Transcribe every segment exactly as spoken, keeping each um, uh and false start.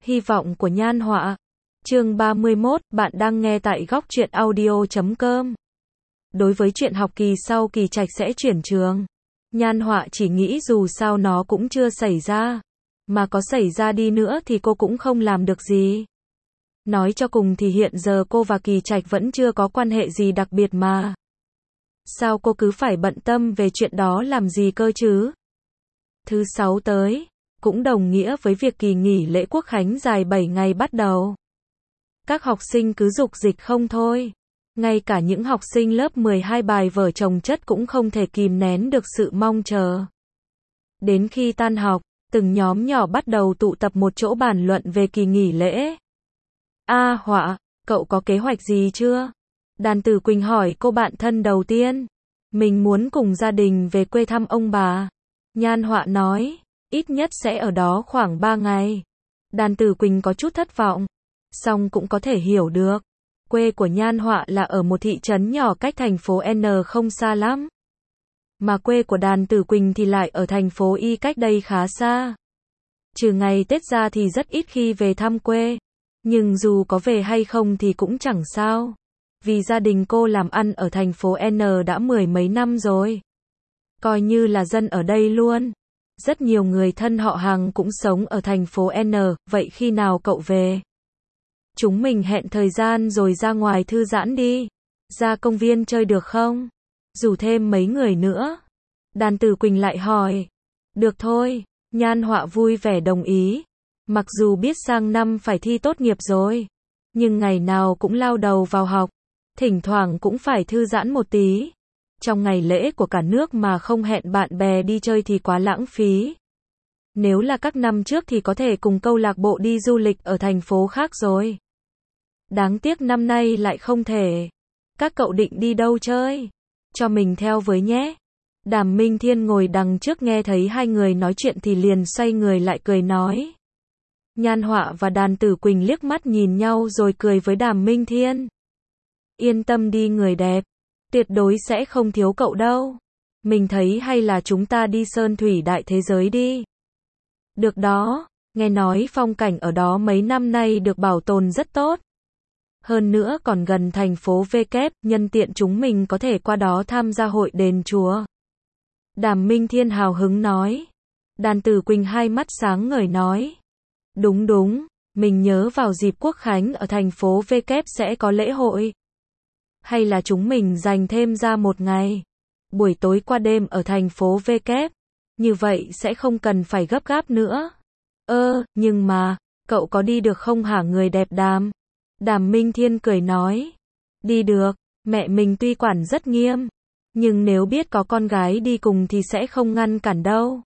Hy vọng của Nhan Họa. Chương ba mươi mốt, bạn đang nghe tại góc truyện audio chấm com. Đối với chuyện học kỳ sau Kỳ Trạch sẽ chuyển trường, Nhan Họa chỉ nghĩ dù sao nó cũng chưa xảy ra, mà có xảy ra đi nữa thì cô cũng không làm được gì. Nói cho cùng thì hiện giờ cô và Kỳ Trạch vẫn chưa có quan hệ gì đặc biệt mà. Sao cô cứ phải bận tâm về chuyện đó làm gì cơ chứ? Thứ sáu tới, cũng đồng nghĩa với việc kỳ nghỉ lễ Quốc khánh dài bảy ngày bắt đầu. Các học sinh cứ dục dịch không thôi. Ngay cả những học sinh lớp mười hai bài vở chồng chất cũng không thể kìm nén được sự mong chờ. Đến khi tan học, từng nhóm nhỏ bắt đầu tụ tập một chỗ bàn luận về kỳ nghỉ lễ. A Họa, cậu có kế hoạch gì chưa? Đàn Tử Quỳnh hỏi cô bạn thân đầu tiên. Mình muốn cùng gia đình về quê thăm ông bà. Nhan Họa nói, ít nhất sẽ ở đó khoảng ba ngày. Đàn Tử Quỳnh có chút thất vọng, song cũng có thể hiểu được. Quê của Nhan Họa là ở một thị trấn nhỏ cách thành phố N không xa lắm. Mà quê của Đàn Tử Quỳnh thì lại ở thành phố Y cách đây khá xa. Trừ ngày Tết ra thì rất ít khi về thăm quê. Nhưng dù có về hay không thì cũng chẳng sao. Vì gia đình cô làm ăn ở thành phố N đã mười mấy năm rồi. Coi như là dân ở đây luôn. Rất nhiều người thân họ hàng cũng sống ở thành phố N, vậy khi nào cậu về? Chúng mình hẹn thời gian rồi ra ngoài thư giãn đi. Ra công viên chơi được không? Rủ thêm mấy người nữa. Đàn Tử Quỳnh lại hỏi. Được thôi, Nhan Họa vui vẻ đồng ý. Mặc dù biết sang năm phải thi tốt nghiệp rồi, nhưng ngày nào cũng lao đầu vào học, thỉnh thoảng cũng phải thư giãn một tí. Trong ngày lễ của cả nước mà không hẹn bạn bè đi chơi thì quá lãng phí. Nếu là các năm trước thì có thể cùng câu lạc bộ đi du lịch ở thành phố khác rồi. Đáng tiếc năm nay lại không thể. Các cậu định đi đâu chơi? Cho mình theo với nhé. Đàm Minh Thiên ngồi đằng trước nghe thấy hai người nói chuyện thì liền xoay người lại cười nói. Nhan Họa và Đàn Tử Quỳnh liếc mắt nhìn nhau rồi cười với Đàm Minh Thiên. Yên tâm đi người đẹp, tuyệt đối sẽ không thiếu cậu đâu. Mình thấy hay là chúng ta đi Sơn Thủy Đại Thế Giới đi. Được đó, nghe nói phong cảnh ở đó mấy năm nay được bảo tồn rất tốt. Hơn nữa còn gần thành phố V kép, nhân tiện chúng mình có thể qua đó tham gia hội đền chùa. Đàm Minh Thiên hào hứng nói. Đàn Tử Quỳnh hai mắt sáng ngời nói. Đúng đúng, mình nhớ vào dịp Quốc khánh ở thành phố V kép sẽ có lễ hội. Hay là chúng mình dành thêm ra một ngày, buổi tối qua đêm ở thành phố V kép. Như vậy sẽ không cần phải gấp gáp nữa. Ơ, nhưng mà, cậu có đi được không hả người đẹp Đàm? Đàm Minh Thiên cười nói. Đi được, mẹ mình tuy quản rất nghiêm, nhưng nếu biết có con gái đi cùng thì sẽ không ngăn cản đâu.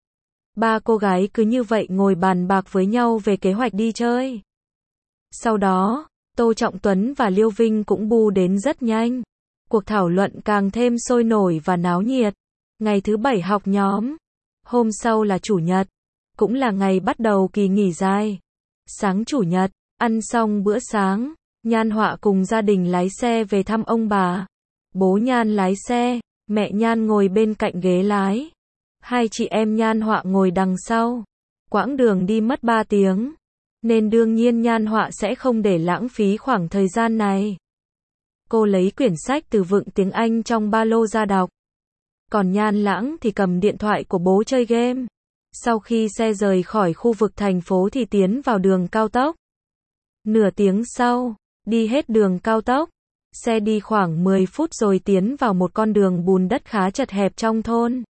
Ba cô gái cứ như vậy ngồi bàn bạc với nhau về kế hoạch đi chơi. Sau đó, Tô Trọng Tuấn và Liêu Vinh cũng bu đến rất nhanh. Cuộc thảo luận càng thêm sôi nổi và náo nhiệt. Ngày thứ bảy học nhóm. Hôm sau là Chủ nhật. Cũng là ngày bắt đầu kỳ nghỉ dài. Sáng Chủ nhật, ăn xong bữa sáng, Nhan Họa cùng gia đình lái xe về thăm ông bà. Bố Nhan lái xe, mẹ Nhan ngồi bên cạnh ghế lái. Hai chị em Nhan Họa ngồi đằng sau. Quãng đường đi mất ba tiếng. Nên đương nhiên Nhan Họa sẽ không để lãng phí khoảng thời gian này. Cô lấy quyển sách từ vựng tiếng Anh trong ba lô ra đọc. Còn Nhan Lãng thì cầm điện thoại của bố chơi game. Sau khi xe rời khỏi khu vực thành phố thì tiến vào đường cao tốc. Nửa tiếng sau, đi hết đường cao tốc. Xe đi khoảng mười phút rồi tiến vào một con đường bùn đất khá chật hẹp trong thôn.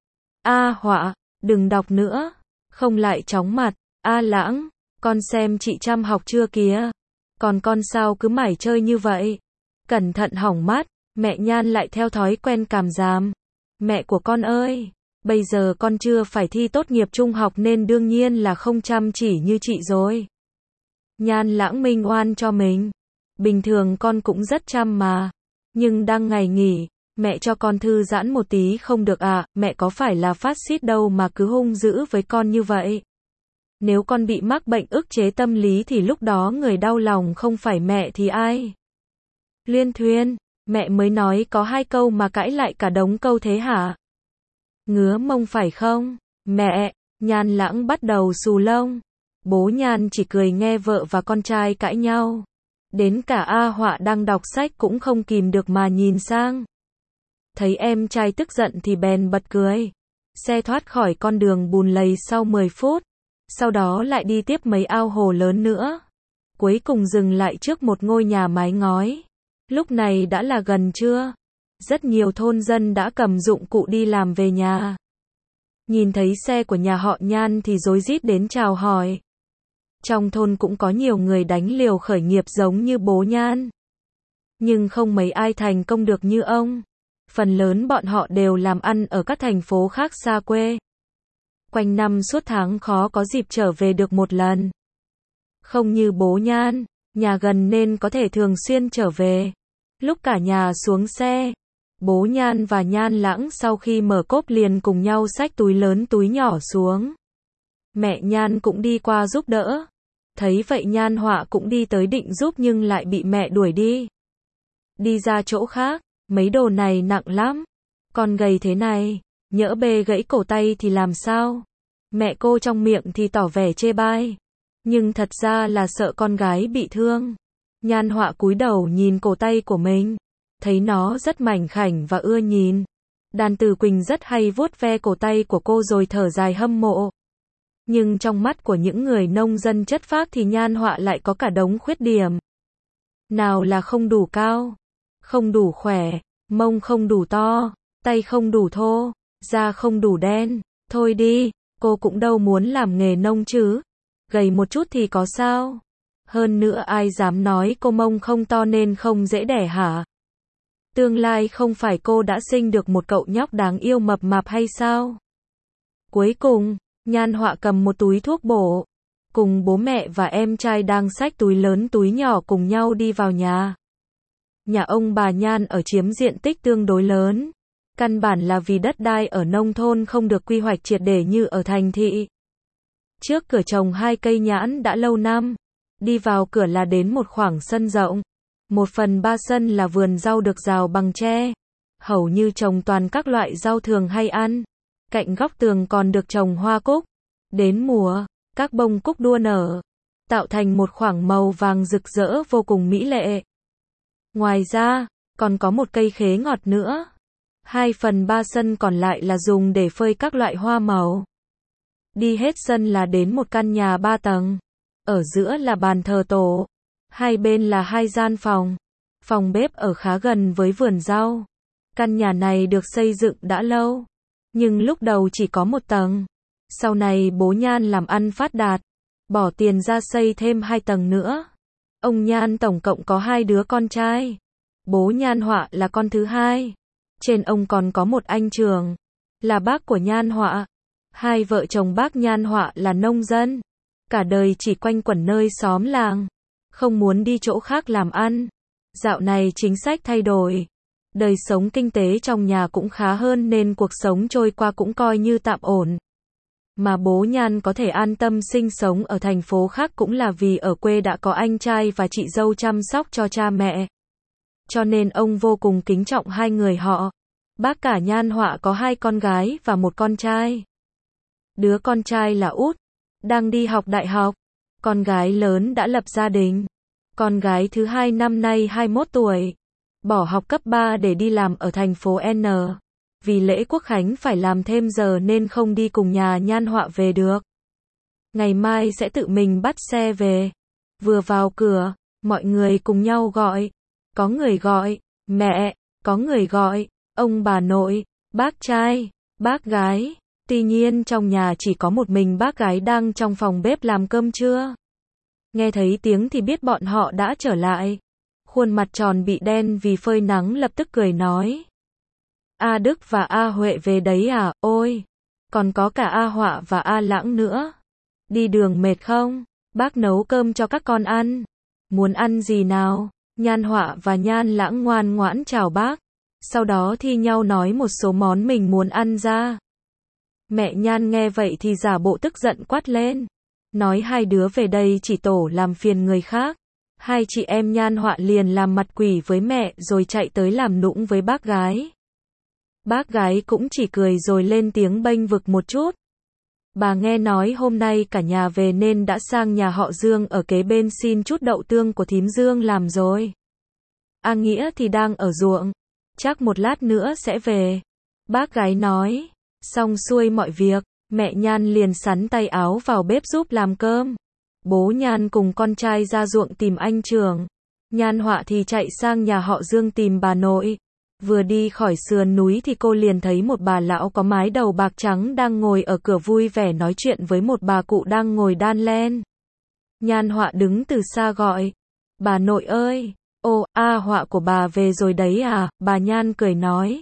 A Họa, đừng đọc nữa. Không lại chóng mặt. A Lãng, con xem chị chăm học chưa kìa. Còn con sao cứ mải chơi như vậy? Cẩn thận hỏng mắt. Mẹ Nhan lại theo thói quen càm ràm. Mẹ của con ơi, bây giờ con chưa phải thi tốt nghiệp trung học nên đương nhiên là không chăm chỉ như chị rồi. Nhan Lãng minh oan cho mình. Bình thường con cũng rất chăm mà. Nhưng đang ngày nghỉ, mẹ cho con thư giãn một tí không được à, mẹ có phải là phát xít đâu mà cứ hung dữ với con như vậy. Nếu con bị mắc bệnh ức chế tâm lý thì lúc đó người đau lòng không phải mẹ thì ai? Liên Thuyên, mẹ mới nói có hai câu mà cãi lại cả đống câu thế hả? Ngứa mông phải không? Mẹ, Nhan Lãng bắt đầu xù lông. Bố Nhan chỉ cười nghe vợ và con trai cãi nhau. Đến cả A Họa đang đọc sách cũng không kìm được mà nhìn sang. Thấy em trai tức giận thì bèn bật cười. Xe thoát khỏi con đường bùn lầy sau mười phút. Sau đó lại đi tiếp mấy ao hồ lớn nữa. Cuối cùng dừng lại trước một ngôi nhà mái ngói. Lúc này đã là gần trưa. Rất nhiều thôn dân đã cầm dụng cụ đi làm về nhà. Nhìn thấy xe của nhà họ Nhan thì rối rít đến chào hỏi. Trong thôn cũng có nhiều người đánh liều khởi nghiệp giống như bố Nhan. Nhưng không mấy ai thành công được như ông. Phần lớn bọn họ đều làm ăn ở các thành phố khác xa quê. Quanh năm suốt tháng khó có dịp trở về được một lần. Không như bố Nhan, nhà gần nên có thể thường xuyên trở về. Lúc cả nhà xuống xe, bố Nhan và Nhan Lãng sau khi mở cốp liền cùng nhau xách túi lớn túi nhỏ xuống. Mẹ Nhan cũng đi qua giúp đỡ. Thấy vậy Nhan Họa cũng đi tới định giúp nhưng lại bị mẹ đuổi đi. Đi ra chỗ khác, mấy đồ này nặng lắm. Con gầy thế này, nhỡ bê gãy cổ tay thì làm sao? Mẹ cô trong miệng thì tỏ vẻ chê bai. Nhưng thật ra là sợ con gái bị thương. Nhan Họa cúi đầu nhìn cổ tay của mình. Thấy nó rất mảnh khảnh và ưa nhìn. Đàn Từ Quỳnh rất hay vuốt ve cổ tay của cô rồi thở dài hâm mộ. Nhưng trong mắt của những người nông dân chất phác thì Nhan Họa lại có cả đống khuyết điểm. Nào là không đủ cao, không đủ khỏe, mông không đủ to, tay không đủ thô, da không đủ đen. Thôi đi, cô cũng đâu muốn làm nghề nông chứ. Gầy một chút thì có sao? Hơn nữa ai dám nói cô mông không to nên không dễ đẻ hả? Tương lai không phải cô đã sinh được một cậu nhóc đáng yêu mập mạp hay sao? Cuối cùng, Nhan Họa cầm một túi thuốc bổ. Cùng bố mẹ và em trai đang xách túi lớn túi nhỏ cùng nhau đi vào nhà. Nhà ông bà Nhan ở chiếm diện tích tương đối lớn. Căn bản là vì đất đai ở nông thôn không được quy hoạch triệt để như ở thành thị. Trước cửa trồng hai cây nhãn đã lâu năm. Đi vào cửa là đến một khoảng sân rộng. Một phần ba sân là vườn rau được rào bằng tre. Hầu như trồng toàn các loại rau thường hay ăn. Cạnh góc tường còn được trồng hoa cúc. Đến mùa, các bông cúc đua nở, tạo thành một khoảng màu vàng rực rỡ vô cùng mỹ lệ. Ngoài ra, còn có một cây khế ngọt nữa. Hai phần ba sân còn lại là dùng để phơi các loại hoa màu. Đi hết sân là đến một căn nhà ba tầng. Ở giữa là bàn thờ tổ. Hai bên là hai gian phòng. Phòng bếp ở khá gần với vườn rau. Căn nhà này được xây dựng đã lâu. Nhưng lúc đầu chỉ có một tầng. Sau này bố Nhan làm ăn phát đạt. Bỏ tiền ra xây thêm hai tầng nữa. Ông Nhan tổng cộng có hai đứa con trai. Bố Nhan Họa là con thứ hai. Trên ông còn có một anh trưởng. Là bác của Nhan Họa. Hai vợ chồng bác Nhan Họa là nông dân. Cả đời chỉ quanh quẩn nơi xóm làng. Không muốn đi chỗ khác làm ăn. Dạo này chính sách thay đổi. Đời sống kinh tế trong nhà cũng khá hơn nên cuộc sống trôi qua cũng coi như tạm ổn. Mà bố Nhan có thể an tâm sinh sống ở thành phố khác cũng là vì ở quê đã có anh trai và chị dâu chăm sóc cho cha mẹ. Cho nên ông vô cùng kính trọng hai người họ. Bác cả Nhan Họa có hai con gái và một con trai. Đứa con trai là út, đang đi học đại học. Con gái lớn đã lập gia đình. Con gái thứ hai năm nay hai mươi mốt tuổi. Bỏ học cấp ba để đi làm ở thành phố N. Vì lễ Quốc Khánh phải làm thêm giờ nên không đi cùng nhà Nhan Họa về được. Ngày mai sẽ tự mình bắt xe về. Vừa vào cửa, mọi người cùng nhau gọi. Có người gọi mẹ, có người gọi ông bà nội, bác trai, bác gái. Tuy nhiên trong nhà chỉ có một mình bác gái đang trong phòng bếp làm cơm trưa. Nghe thấy tiếng thì biết bọn họ đã trở lại. Khuôn mặt tròn bị đen vì phơi nắng lập tức cười nói. A Đức và A Huệ về đấy à, ôi. Còn có cả A Họa và A Lãng nữa. Đi đường mệt không? Bác nấu cơm cho các con ăn. Muốn ăn gì nào? Nhan Họa và Nhan Lãng ngoan ngoãn chào bác. Sau đó thi nhau nói một số món mình muốn ăn ra. Mẹ Nhan nghe vậy thì giả bộ tức giận quát lên. Nói hai đứa về đây chỉ tổ làm phiền người khác. Hai chị em Nhan Họa liền làm mặt quỷ với mẹ rồi chạy tới làm nũng với bác gái. Bác gái cũng chỉ cười rồi lên tiếng bênh vực một chút. Bà nghe nói hôm nay cả nhà về nên đã sang nhà họ Dương ở kế bên xin chút đậu tương của thím Dương làm rồi. A Nghĩa thì đang ở ruộng, chắc một lát nữa sẽ về. Bác gái nói, xong xuôi mọi việc, mẹ Nhan liền sắn tay áo vào bếp giúp làm cơm. Bố Nhan cùng con trai ra ruộng tìm anh Trường. Nhan Họa thì chạy sang nhà họ Dương tìm bà nội. Vừa đi khỏi sườn núi thì cô liền thấy một bà lão có mái đầu bạc trắng đang ngồi ở cửa vui vẻ nói chuyện với một bà cụ đang ngồi đan len. Nhan Họa đứng từ xa gọi, bà nội ơi, ô, a Họa của bà về rồi đấy à, bà Nhan cười nói.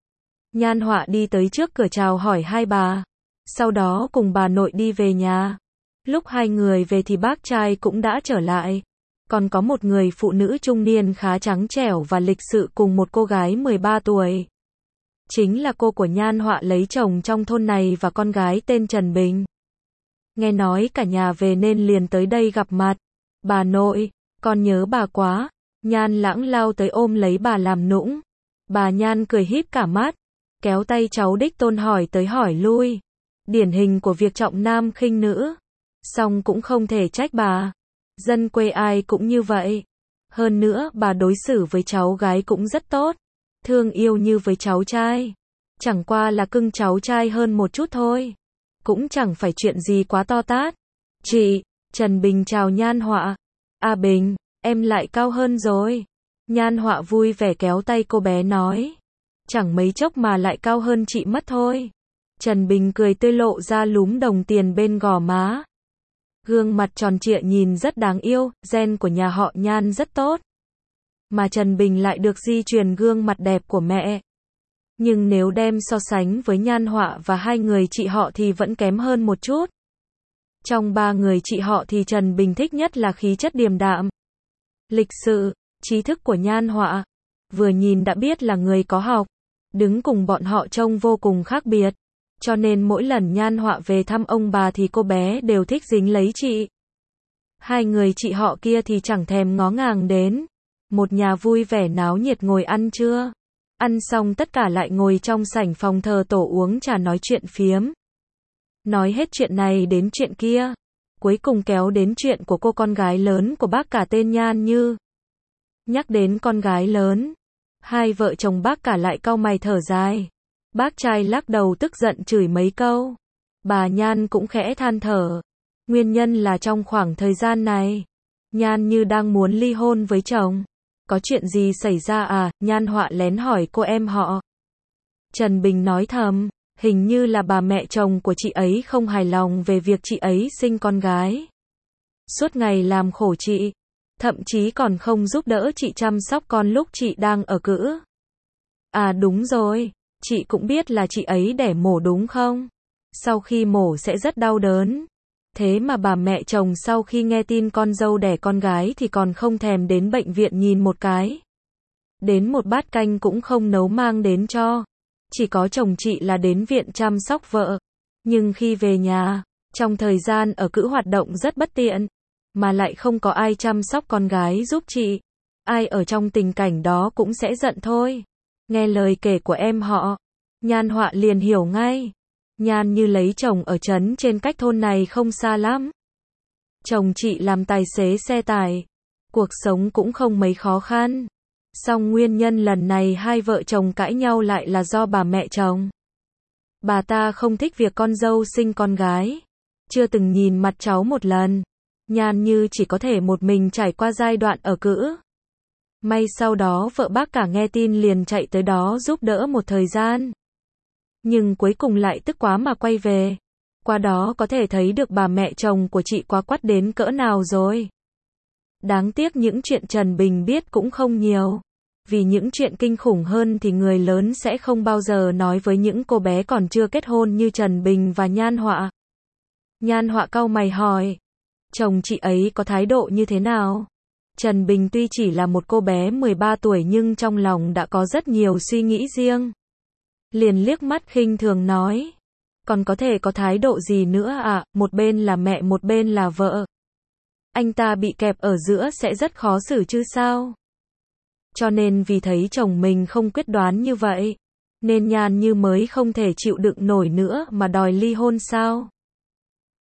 Nhan Họa đi tới trước cửa chào hỏi hai bà, sau đó cùng bà nội đi về nhà. Lúc hai người về thì bác trai cũng đã trở lại. Còn có một người phụ nữ trung niên khá trắng trẻo và lịch sự cùng một cô gái mười ba tuổi. Chính là cô của Nhan Họa lấy chồng trong thôn này và con gái tên Trần Bình. Nghe nói cả nhà về nên liền tới đây gặp mặt. Bà nội, con nhớ bà quá. Nhan Lãng lao tới ôm lấy bà làm nũng. Bà Nhan cười híp cả mắt, kéo tay cháu đích tôn hỏi tới hỏi lui. Điển hình của việc trọng nam khinh nữ. Song cũng không thể trách bà. Dân quê ai cũng như vậy. Hơn nữa, bà đối xử với cháu gái cũng rất tốt. Thương yêu như với cháu trai. Chẳng qua là cưng cháu trai hơn một chút thôi. Cũng chẳng phải chuyện gì quá to tát. Chị, Trần Bình chào Nhan Họa. À Bình, em lại cao hơn rồi. Nhan Họa vui vẻ kéo tay cô bé nói. Chẳng mấy chốc mà lại cao hơn chị mất thôi. Trần Bình cười tươi lộ ra lúm đồng tiền bên gò má. Gương mặt tròn trịa nhìn rất đáng yêu, gen của nhà họ Nhan rất tốt. Mà Trần Bình lại được di truyền gương mặt đẹp của mẹ. Nhưng nếu đem so sánh với Nhan Họa và hai người chị họ thì vẫn kém hơn một chút. Trong ba người chị họ thì Trần Bình thích nhất là khí chất điềm đạm, lịch sự, trí thức của Nhan Họa. Vừa nhìn đã biết là người có học. Đứng cùng bọn họ trông vô cùng khác biệt. Cho nên mỗi lần Nhan Họa về thăm ông bà thì cô bé đều thích dính lấy chị. Hai người chị họ kia thì chẳng thèm ngó ngàng đến. Một nhà vui vẻ náo nhiệt ngồi ăn trưa. Ăn xong tất cả lại ngồi trong sảnh phòng thờ tổ uống trà nói chuyện phiếm. Nói hết chuyện này đến chuyện kia. Cuối cùng kéo đến chuyện của cô con gái lớn của bác cả tên Nhan Như. Nhắc đến con gái lớn, hai vợ chồng bác cả lại cau mày thở dài. Bác trai lắc đầu tức giận chửi mấy câu. Bà Nhan cũng khẽ than thở. Nguyên nhân là trong khoảng thời gian này, Nhan Như đang muốn ly hôn với chồng. Có chuyện gì xảy ra à? Nhan Họa lén hỏi cô em họ. Trần Bình nói thầm, hình như là bà mẹ chồng của chị ấy không hài lòng về việc chị ấy sinh con gái. Suốt ngày làm khổ chị, thậm chí còn không giúp đỡ chị chăm sóc con lúc chị đang ở cữ. À đúng rồi. Chị cũng biết là chị ấy đẻ mổ đúng không? Sau khi mổ sẽ rất đau đớn. Thế mà bà mẹ chồng sau khi nghe tin con dâu đẻ con gái thì còn không thèm đến bệnh viện nhìn một cái. Đến một bát canh cũng không nấu mang đến cho. Chỉ có chồng chị là đến viện chăm sóc vợ. Nhưng khi về nhà, trong thời gian ở cữ hoạt động rất bất tiện. Mà lại không có ai chăm sóc con gái giúp chị. Ai ở trong tình cảnh đó cũng sẽ giận thôi. Nghe lời kể của em họ, Nhan Họa liền hiểu ngay. Nhan Như lấy chồng ở trấn trên cách thôn này không xa lắm. Chồng chị làm tài xế xe tải. Cuộc sống cũng không mấy khó khăn. Song nguyên nhân lần này hai vợ chồng cãi nhau lại là do bà mẹ chồng. Bà ta không thích việc con dâu sinh con gái. Chưa từng nhìn mặt cháu một lần. Nhan Như chỉ có thể một mình trải qua giai đoạn ở cữ. May sau đó vợ bác cả nghe tin liền chạy tới đó giúp đỡ một thời gian. Nhưng cuối cùng lại tức quá mà quay về. Qua đó có thể thấy được bà mẹ chồng của chị quá quắt đến cỡ nào rồi. Đáng tiếc những chuyện Trần Bình biết cũng không nhiều. Vì những chuyện kinh khủng hơn thì người lớn sẽ không bao giờ nói với những cô bé còn chưa kết hôn như Trần Bình và Nhan Họa. Nhan Họa cau mày hỏi. Chồng chị ấy có thái độ như thế nào? Trần Bình tuy chỉ là một cô bé mười ba tuổi nhưng trong lòng đã có rất nhiều suy nghĩ riêng. Liền liếc mắt khinh thường nói. Còn có thể có thái độ gì nữa à, một bên là mẹ một bên là vợ. Anh ta bị kẹp ở giữa sẽ rất khó xử chứ sao? Cho nên vì thấy chồng mình không quyết đoán như vậy, nên Nhan Như mới không thể chịu đựng nổi nữa mà đòi ly hôn sao?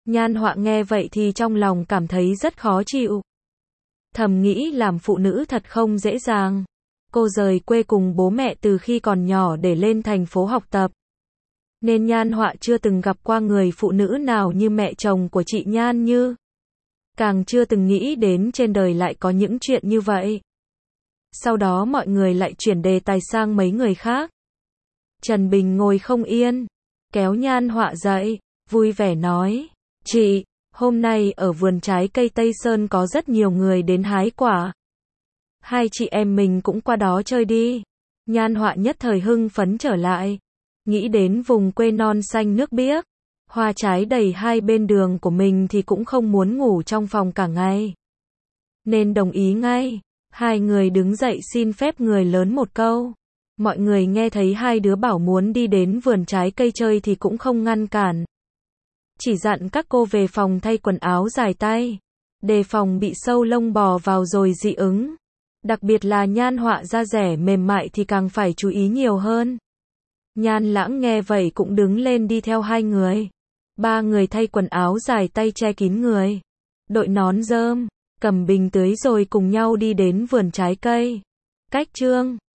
Nhan Họa nghe vậy thì trong lòng cảm thấy rất khó chịu. Thầm nghĩ làm phụ nữ thật không dễ dàng. Cô rời quê cùng bố mẹ từ khi còn nhỏ để lên thành phố học tập. Nên Nhan Họa chưa từng gặp qua người phụ nữ nào như mẹ chồng của chị Nhan Như. Càng chưa từng nghĩ đến trên đời lại có những chuyện như vậy. Sau đó mọi người lại chuyển đề tài sang mấy người khác. Trần Bình ngồi không yên, kéo Nhan Họa dậy, vui vẻ nói, chị, hôm nay ở vườn trái cây Tây Sơn có rất nhiều người đến hái quả. Hai chị em mình cũng qua đó chơi đi. Nhan Họa nhất thời hưng phấn trở lại, nghĩ đến vùng quê non xanh nước biếc, hoa trái đầy hai bên đường của mình thì cũng không muốn ngủ trong phòng cả ngày. Nên đồng ý ngay, hai người đứng dậy xin phép người lớn một câu. Mọi người nghe thấy hai đứa bảo muốn đi đến vườn trái cây chơi thì cũng không ngăn cản. Chỉ dặn các cô về phòng thay quần áo dài tay, đề phòng bị sâu lông bò vào rồi dị ứng. Đặc biệt là Nhan Họa da rẻ mềm mại thì càng phải chú ý nhiều hơn. Nhan Lãng nghe vậy cũng đứng lên đi theo hai người. Ba người thay quần áo dài tay che kín người, đội nón rơm, cầm bình tưới rồi cùng nhau đi đến vườn trái cây. Cách chương